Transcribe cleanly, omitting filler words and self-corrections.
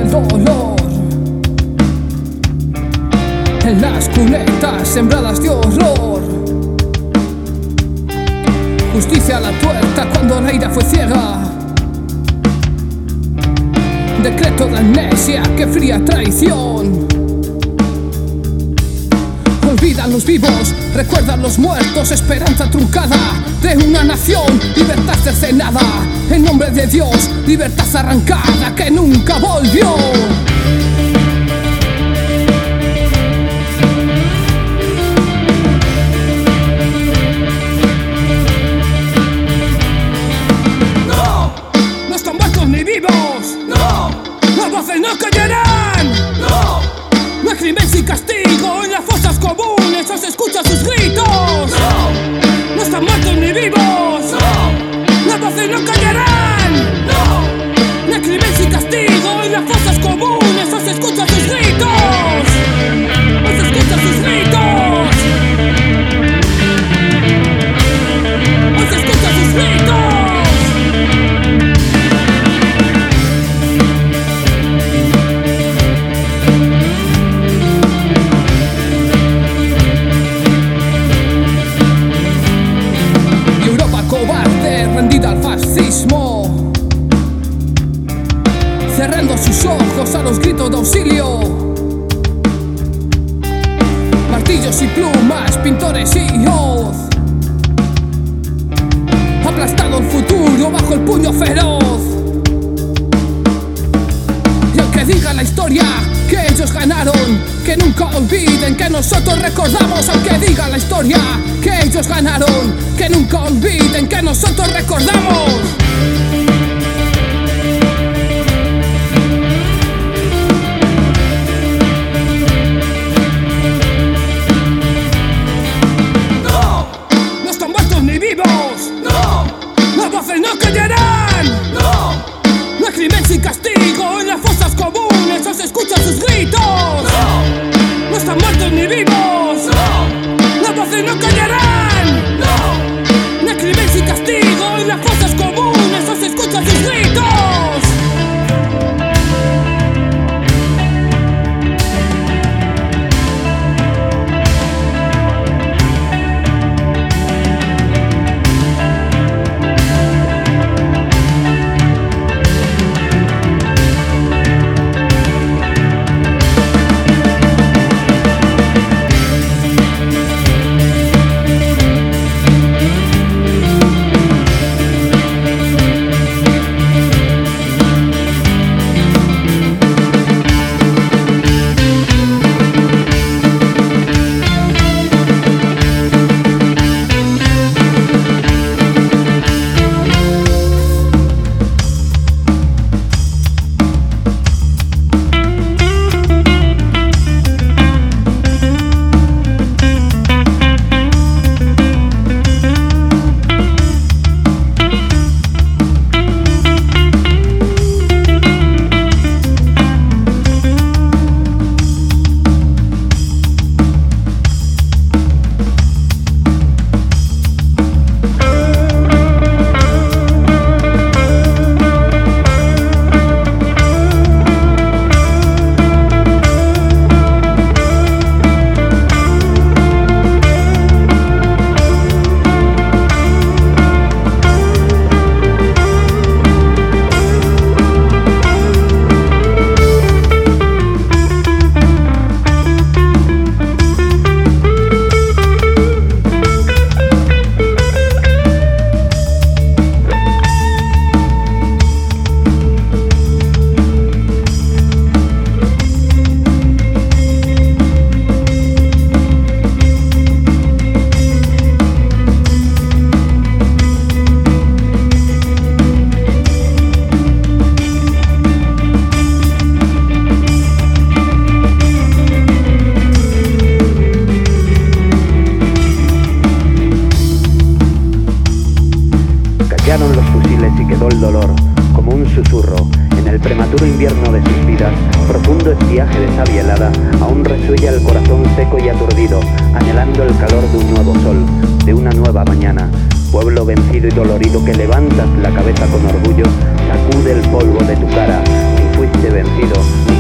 el dolor. En las cunetas sembradas de horror, justicia a la tuerta cuando la ira fue ciega. Decreto de amnesia, que fría traición. Olvidan los vivos, recuerdan los muertos. Esperanza truncada de una nación, libertad cercenada. En nombre de Dios, libertad arrancada que nunca volvió. ¡No! No están muertos ni vivos. ¡No! Las voces no callarán. ¡No! No hay crimen sin castigo en las fosas comunes, o se escuchan sus gritos. ¡No! No están muertos ni vivos. ¡No! Las voces no callarán. ¡No! No hay crimen sin castigo en las fosas comunes, o se escuchan sus gritos. O se escuchan sus gritos. O se escuchan sus gritos. Cobarde, rendida al fascismo, cerrando sus ojos a los gritos de auxilio. Martillos y plumas, pintores y hoz, aplastado el futuro bajo el puño feroz. Y aunque diga la historia que ellos ganaron, que nunca olviden que nosotros recordamos. Aunque diga la historia que ellos ganaron, que nunca olviden que nosotros recordamos. ¡No! No están muertos ni vivos. ¡No! Las voces no callarán. ¡No! No hay crimen sin castigo en las fosas comunes, o se escuchan sus gritos. ¡No! No están muertos ni vivos. ¡No! Las voces no callarán. ¡No! No hay crimen sin castigo en las fosas comunes, o se escuchan sus gritos. Callaron los fusiles y quedó el dolor, como un susurro, en el prematuro invierno de sus vidas. Profundo estiaje de savia helada, aún resuella el corazón seco y aturdido, anhelando el calor de un nuevo sol, de una nueva mañana. Pueblo vencido y dolorido que levantas la cabeza con orgullo, sacude el polvo de tu cara. Si fuiste vencido.